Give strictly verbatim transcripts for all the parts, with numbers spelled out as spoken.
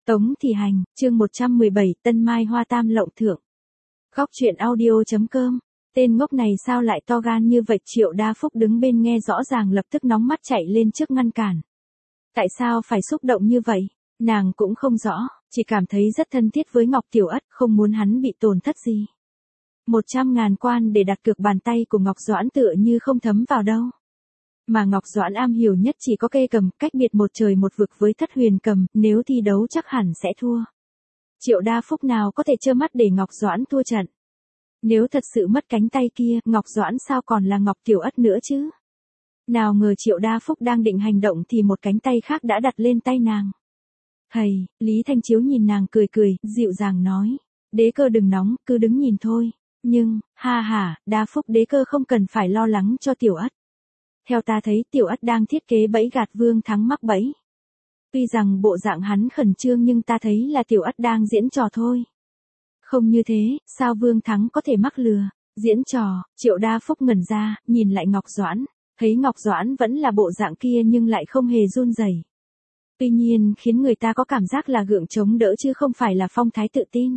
Tống Thị Hành, chương một trăm mười bảy, Tân Mai Hoa Tam Lộng Thượng. Góc truyện audio.com. Tên ngốc này sao lại to gan như vậy? Triệu Đa Phúc đứng bên nghe rõ ràng lập tức nóng mắt chạy lên trước ngăn cản. Tại sao phải xúc động như vậy? Nàng cũng không rõ, chỉ cảm thấy rất thân thiết với Ngọc Tiểu Ất, không muốn hắn bị tổn thất gì. Một trăm ngàn quan để đặt cược, bàn tay của Ngọc Doãn tựa như không thấm vào đâu. Mà Ngọc Doãn am hiểu nhất chỉ có kê cầm, cách biệt một trời một vực với Thất Huyền cầm, nếu thi đấu chắc hẳn sẽ thua. Triệu Đa Phúc nào có thể trơ mắt để Ngọc Doãn thua trận. Nếu thật sự mất cánh tay kia, Ngọc Doãn sao còn là Ngọc Tiểu Ất nữa chứ? Nào ngờ Triệu Đa Phúc đang định hành động thì một cánh tay khác đã đặt lên tay nàng. Thầy, Lý Thanh Chiếu nhìn nàng cười cười, dịu dàng nói. Đế cơ đừng nóng, cứ đứng nhìn thôi. Nhưng, ha ha, Đa Phúc đế cơ không cần phải lo lắng cho Tiểu Ất. Theo ta thấy Tiểu Ất đang thiết kế bẫy gạt Vương Thắng mắc bẫy. Tuy rằng bộ dạng hắn khẩn trương nhưng ta thấy là Tiểu Ất đang diễn trò thôi. Không như thế, sao Vương Thắng có thể mắc lừa? Diễn trò? Triệu Đa Phúc ngẩn ra, nhìn lại Ngọc Doãn. Thấy Ngọc Doãn vẫn là bộ dạng kia nhưng lại không hề run rẩy. Tuy nhiên khiến người ta có cảm giác là gượng chống đỡ chứ không phải là phong thái tự tin.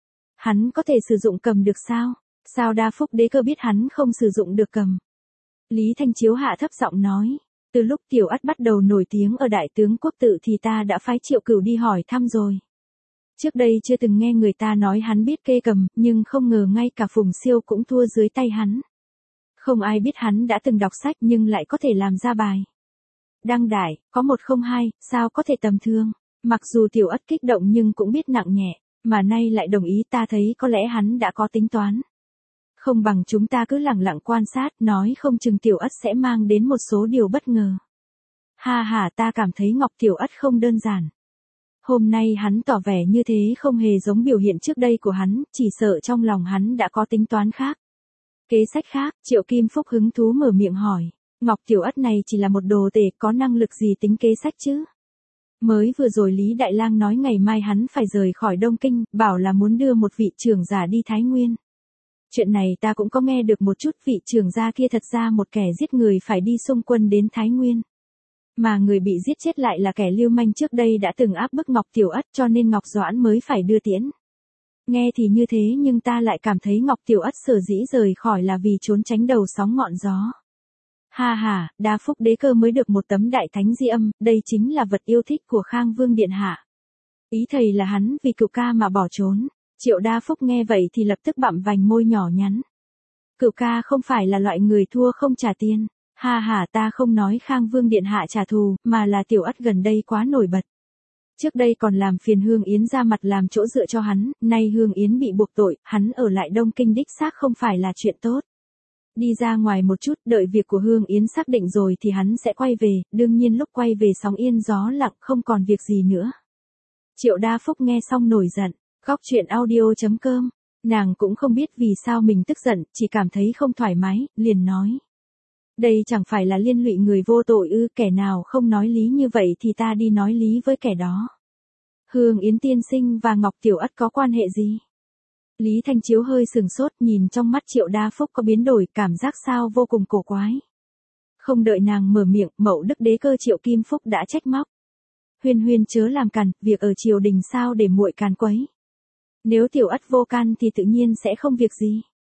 Hắn có thể sử dụng cầm được sao? Sao Đa Phúc đế cơ biết hắn không sử dụng được cầm? Lý Thanh Chiếu hạ thấp giọng nói. Từ lúc Tiểu Ất bắt đầu nổi tiếng ở Đại Tướng Quốc Tự thì ta đã phái Triệu Cửu đi hỏi thăm rồi. Trước đây chưa từng nghe người ta nói hắn biết kê cầm, nhưng không ngờ ngay cả Phùng Siêu cũng thua dưới tay hắn. Không ai biết hắn đã từng đọc sách nhưng lại có thể làm ra bài. Đăng đại, có một không hai, sao có thể tầm thường. Mặc dù Tiểu Ất kích động nhưng cũng biết nặng nhẹ, mà nay lại đồng ý, ta thấy có lẽ hắn đã có tính toán. Không bằng chúng ta cứ lặng lặng quan sát, nói không chừng Tiểu Ất sẽ mang đến một số điều bất ngờ. Ha ha, ta cảm thấy Ngọc Tiểu Ất không đơn giản. Hôm nay hắn tỏ vẻ như thế không hề giống biểu hiện trước đây của hắn, chỉ sợ trong lòng hắn đã có tính toán khác. Kế sách khác, Triệu Kim Phúc hứng thú mở miệng hỏi. Ngọc Tiểu Ất này chỉ là một đồ tể, có năng lực gì tính kế sách chứ? Mới vừa rồi Lý Đại Lang nói ngày mai hắn phải rời khỏi Đông Kinh, bảo là muốn đưa một vị trưởng giả đi Thái Nguyên. Chuyện này ta cũng có nghe được một chút, vị trưởng gia kia thật ra một kẻ giết người phải đi xung quân đến Thái Nguyên. Mà người bị giết chết lại là kẻ lưu manh trước đây đã từng áp bức Ngọc Tiểu Ất cho nên Ngọc Doãn mới phải đưa tiễn. Nghe thì như thế nhưng ta lại cảm thấy Ngọc Tiểu Ất sở dĩ rời khỏi là vì trốn tránh đầu sóng ngọn gió. Ha ha, Đa Phúc đế cơ mới được một tấm đại thánh di âm, đây chính là vật yêu thích của Khang Vương Điện Hạ. Ý thầy là hắn vì Cửu ca mà bỏ trốn. Triệu Đa Phúc nghe vậy thì lập tức bặm vành môi nhỏ nhắn. Cửu ca không phải là loại người thua không trả tiền. Ha ha, ta không nói Khang Vương Điện Hạ trả thù, mà là Tiểu Ất gần đây quá nổi bật. Trước đây còn làm phiền Hương Yến ra mặt làm chỗ dựa cho hắn, nay Hương Yến bị buộc tội, hắn ở lại Đông Kinh đích xác không phải là chuyện tốt. Đi ra ngoài một chút, đợi việc của Hương Yến xác định rồi thì hắn sẽ quay về, đương nhiên lúc quay về sóng yên gió lặng, không còn việc gì nữa. Triệu Đa Phúc nghe xong nổi giận. Góc truyện audio.com. Nàng cũng không biết vì sao mình tức giận, chỉ cảm thấy không thoải mái, liền nói. Đây chẳng phải là liên lụy người vô tội ư? Kẻ nào không nói lý như vậy thì ta đi nói lý với kẻ đó. Hương Yến tiên sinh và Ngọc Tiểu Ất có quan hệ gì? Lý Thanh Chiếu hơi sừng sốt, nhìn trong mắt Triệu Đa Phúc có biến đổi, cảm giác sao vô cùng cổ quái. Không đợi nàng mở miệng, Mậu Đức đế cơ Triệu Kim Phúc đã trách móc. Huyên huyên chớ làm càn, việc ở triều đình sao để muội càn quấy. Nếu Tiểu Ất vô can thì tự nhiên sẽ không việc gì.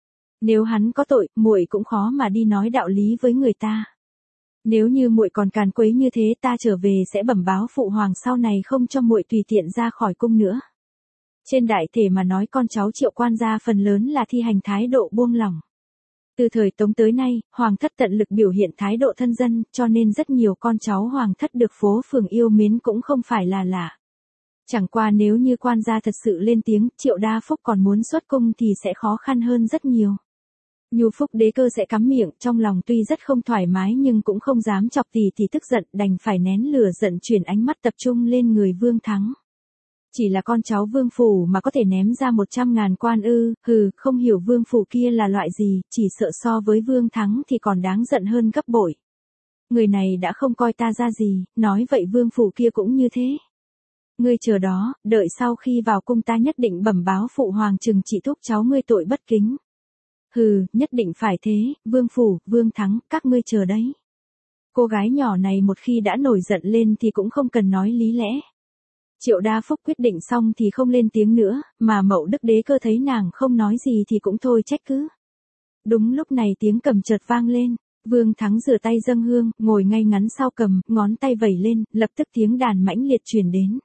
Nếu hắn có tội, muội cũng khó mà đi nói đạo lý với người ta. Nếu như muội còn càn quấy như thế, ta trở về sẽ bẩm báo phụ hoàng sau này không cho muội tùy tiện ra khỏi cung nữa. Trên đại thể mà nói, con cháu Triệu quan gia phần lớn là thi hành thái độ buông lỏng. Từ thời Tống tới nay, hoàng thất tận lực biểu hiện thái độ thân dân, cho nên rất nhiều con cháu hoàng thất được phố phường yêu mến cũng không phải là lạ. Chẳng qua nếu như quan gia thật sự lên tiếng, Triệu Đa Phúc còn muốn xuất cung thì sẽ khó khăn hơn rất nhiều. Nhu Phúc đế cơ sẽ cắm miệng, trong lòng tuy rất không thoải mái nhưng cũng không dám chọc tỷ tỷ tức giận, đành phải nén lửa giận chuyển ánh mắt tập trung lên người Vương Thắng. Chỉ là con cháu Vương phủ mà có thể ném ra một trăm ngàn quan ư? Hừ, không hiểu Vương phủ kia là loại gì, chỉ sợ so với Vương Thắng thì còn đáng giận hơn gấp bội. Người này đã không coi ta ra gì, nói vậy Vương phủ kia cũng như thế. Ngươi chờ đó, đợi sau khi vào cung ta nhất định bẩm báo phụ hoàng trừng trị thúc cháu ngươi tội bất kính. Hừ, nhất định phải thế, Vương phủ, Vương Thắng, các ngươi chờ đấy. Cô gái nhỏ này một khi đã nổi giận lên thì cũng không cần nói lý lẽ. Triệu Đa Phúc quyết định xong thì không lên tiếng nữa, mà Mậu Đức Đế Cơ thấy nàng không nói gì thì cũng thôi trách cứ. Đúng lúc này tiếng cầm chợt vang lên, Vương Thắng rửa tay dâng hương, ngồi ngay ngắn sau cầm, ngón tay vẩy lên, lập tức tiếng đàn mãnh liệt truyền đến.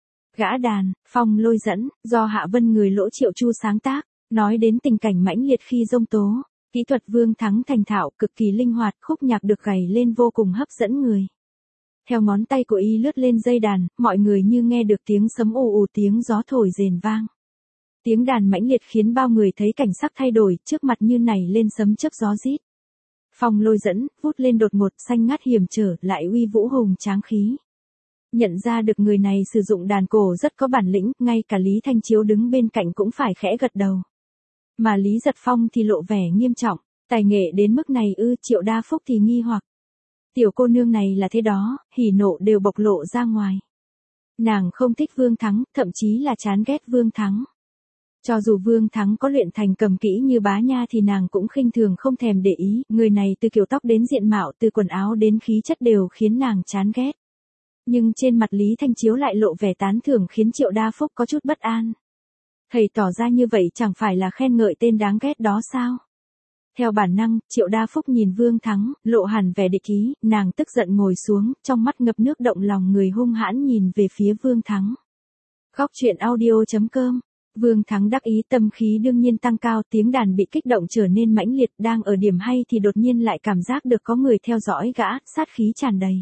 Gã đàn, Phong Lôi Dẫn, do Hạ Vân người Lỗ Triệu Chu sáng tác, nói đến tình cảnh mãnh liệt khi giông tố, kỹ thuật Vương Thắng thành thạo, cực kỳ linh hoạt, khúc nhạc được gảy lên vô cùng hấp dẫn người. Theo ngón tay của y lướt lên dây đàn, mọi người như nghe được tiếng sấm ù ù, tiếng gió thổi rền vang. Tiếng đàn mãnh liệt khiến bao người thấy cảnh sắc thay đổi, trước mặt như nảy lên sấm chớp gió rít. Phong Lôi Dẫn, vút lên đột ngột, xanh ngắt hiểm trở, lại uy vũ hùng tráng khí. Nhận ra được người này sử dụng đàn cổ rất có bản lĩnh, ngay cả Lý Thanh Chiếu đứng bên cạnh cũng phải khẽ gật đầu. Mà Lý Giật Phong thì lộ vẻ nghiêm trọng, tài nghệ đến mức này ư? Triệu Đa Phúc thì nghi hoặc. Tiểu cô nương này là thế đó, hỉ nộ đều bộc lộ ra ngoài. Nàng không thích Vương Thắng, thậm chí là chán ghét Vương Thắng. Cho dù Vương Thắng có luyện thành cầm kỹ như Bá Nha thì nàng cũng khinh thường không thèm để ý, người này từ kiểu tóc đến diện mạo, từ quần áo đến khí chất đều khiến nàng chán ghét. Nhưng trên mặt Lý Thanh Chiếu lại lộ vẻ tán thưởng khiến Triệu Đa Phúc có chút bất an. Thầy tỏ ra như vậy chẳng phải là khen ngợi tên đáng ghét đó sao? Theo bản năng, Triệu Đa Phúc nhìn Vương Thắng, lộ hẳn vẻ địch ý, nàng tức giận ngồi xuống, trong mắt ngập nước động lòng người hung hãn nhìn về phía Vương Thắng. Góc truyện audio chấm com. Vương Thắng đắc ý, tâm khí đương nhiên tăng cao, tiếng đàn bị kích động trở nên mãnh liệt, đang ở điểm hay thì đột nhiên lại cảm giác được có người theo dõi gã, sát khí tràn đầy.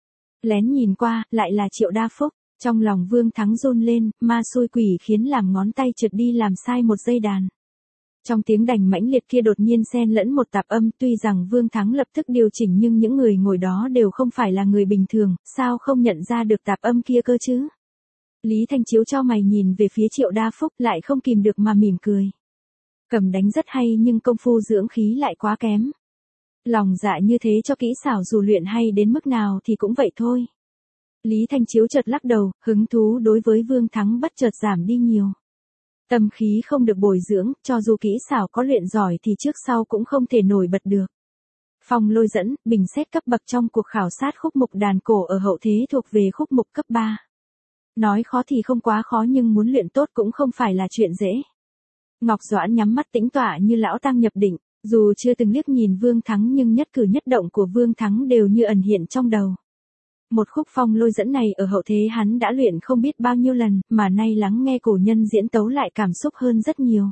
Lén nhìn qua, lại là Triệu Đa Phúc, trong lòng Vương Thắng run lên, ma xui quỷ khiến làm ngón tay trượt đi làm sai một dây đàn. Trong tiếng đành mãnh liệt kia đột nhiên xen lẫn một tạp âm, tuy rằng Vương Thắng lập tức điều chỉnh nhưng những người ngồi đó đều không phải là người bình thường, sao không nhận ra được tạp âm kia cơ chứ? Lý Thanh Chiếu cho mày nhìn về phía Triệu Đa Phúc, lại không kìm được mà mỉm cười. Cầm đánh rất hay nhưng công phu dưỡng khí lại quá kém. Lòng dạ như thế cho kỹ xảo dù luyện hay đến mức nào thì cũng vậy thôi. Lý Thanh Chiếu chợt lắc đầu, hứng thú đối với Vương Thắng bất chợt giảm đi nhiều. Tâm khí không được bồi dưỡng, cho dù kỹ xảo có luyện giỏi thì trước sau cũng không thể nổi bật được. Phong Lôi Dẫn, bình xét cấp bậc trong cuộc khảo sát khúc mục đàn cổ ở hậu thế thuộc về khúc mục cấp ba. Nói khó thì không quá khó nhưng muốn luyện tốt cũng không phải là chuyện dễ. Ngọc Doãn nhắm mắt tĩnh tọa như lão tăng nhập định, dù chưa từng liếc nhìn Vương Thắng nhưng nhất cử nhất động của Vương Thắng đều như ẩn hiện trong đầu. Một khúc Phong Lôi Dẫn này ở hậu thế hắn đã luyện không biết bao nhiêu lần, mà nay lắng nghe cổ nhân diễn tấu lại cảm xúc hơn rất nhiều.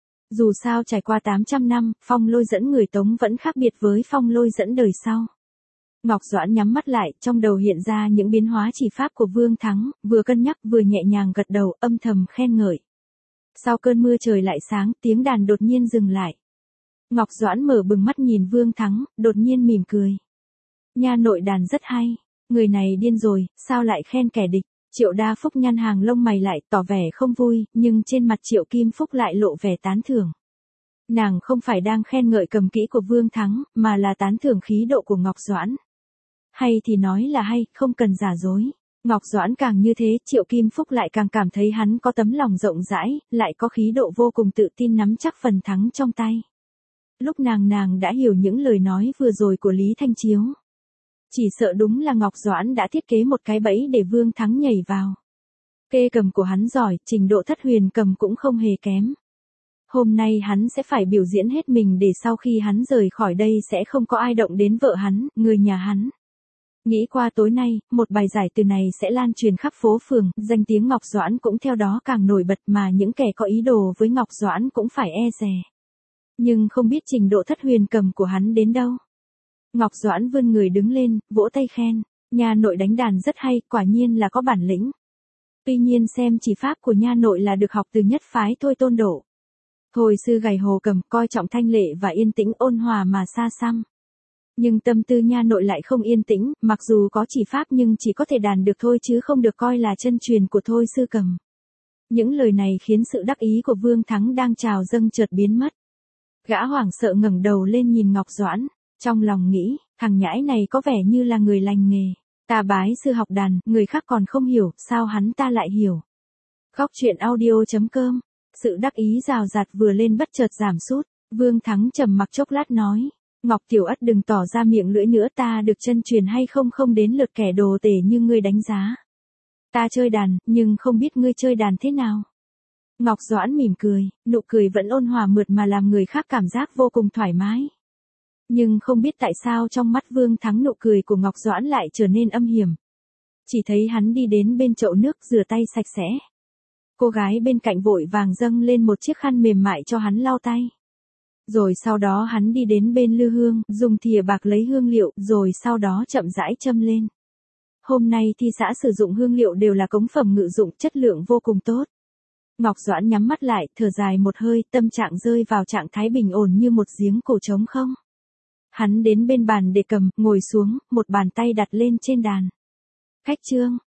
Dù sao trải qua tám trăm năm, Phong Lôi Dẫn người Tống vẫn khác biệt với Phong Lôi Dẫn đời sau. Ngọc Doãn nhắm mắt lại, trong đầu hiện ra những biến hóa chỉ pháp của Vương Thắng, vừa cân nhắc vừa nhẹ nhàng gật đầu, âm thầm khen ngợi. Sau cơn mưa trời lại sáng, tiếng đàn đột nhiên dừng lại. Ngọc Doãn mở bừng mắt nhìn Vương Thắng, đột nhiên mỉm cười. Nha nội đàn rất hay, người này điên rồi, sao lại khen kẻ địch? Triệu Đa Phúc nhăn hàng lông mày lại, tỏ vẻ không vui, nhưng trên mặt Triệu Kim Phúc lại lộ vẻ tán thưởng. Nàng không phải đang khen ngợi cầm kỹ của Vương Thắng, mà là tán thưởng khí độ của Ngọc Doãn. Hay thì nói là hay, không cần giả dối. Ngọc Doãn càng như thế, Triệu Kim Phúc lại càng cảm thấy hắn có tấm lòng rộng rãi, lại có khí độ vô cùng tự tin nắm chắc phần thắng trong tay. Lúc nàng nàng đã hiểu những lời nói vừa rồi của Lý Thanh Chiếu. Chỉ sợ đúng là Ngọc Doãn đã thiết kế một cái bẫy để Vương Thắng nhảy vào. Kê cầm của hắn giỏi, trình độ thất huyền cầm cũng không hề kém. Hôm nay hắn sẽ phải biểu diễn hết mình để sau khi hắn rời khỏi đây sẽ không có ai động đến vợ hắn, người nhà hắn. Nghĩ qua tối nay, một bài giải từ này sẽ lan truyền khắp phố phường, danh tiếng Ngọc Doãn cũng theo đó càng nổi bật mà những kẻ có ý đồ với Ngọc Doãn cũng phải e dè. Nhưng không biết trình độ thất huyền cầm của hắn đến đâu. Ngọc Doãn vươn người đứng lên, vỗ tay khen, nha nội đánh đàn rất hay, quả nhiên là có bản lĩnh. Tuy nhiên xem chỉ pháp của nha nội là được học từ nhất phái Thôi Tôn Độ. Thôi sư gảy hồ cầm, coi trọng thanh lệ và yên tĩnh ôn hòa mà xa xăm. Nhưng tâm tư nha nội lại không yên tĩnh, mặc dù có chỉ pháp nhưng chỉ có thể đàn được thôi chứ không được coi là chân truyền của Thôi sư cầm. Những lời này khiến sự đắc ý của Vương Thắng đang trào dâng chợt biến mất. Gã hoảng sợ ngẩng đầu lên nhìn Ngọc Doãn, trong lòng nghĩ, thằng nhãi này có vẻ như là người lành nghề. Ta bái sư học đàn, người khác còn không hiểu, sao hắn ta lại hiểu. Góc truyện audio chấm com. Sự đắc ý rào rạt vừa lên bất chợt giảm sút, Vương Thắng trầm mặc chốc lát nói, Ngọc Tiểu Ất đừng tỏ ra miệng lưỡi nữa, ta được chân truyền hay không không đến lượt kẻ đồ tể như ngươi đánh giá. Ta chơi đàn, nhưng không biết ngươi chơi đàn thế nào. Ngọc Doãn mỉm cười, nụ cười vẫn ôn hòa mượt mà làm người khác cảm giác vô cùng thoải mái. Nhưng không biết tại sao trong mắt Vương Thắng nụ cười của Ngọc Doãn lại trở nên âm hiểm. Chỉ thấy hắn đi đến bên chậu nước rửa tay sạch sẽ. Cô gái bên cạnh vội vàng dâng lên một chiếc khăn mềm mại cho hắn lau tay. Rồi sau đó hắn đi đến bên lư hương, dùng thìa bạc lấy hương liệu, rồi sau đó chậm rãi châm lên. Hôm nay thi xã sử dụng hương liệu đều là cống phẩm ngự dụng chất lượng vô cùng tốt. Ngọc Doãn nhắm mắt lại, thở dài một hơi, tâm trạng rơi vào trạng thái bình ổn như một giếng cổ trống không. Hắn đến bên bàn để cầm, ngồi xuống, một bàn tay đặt lên trên đàn. Khách trương,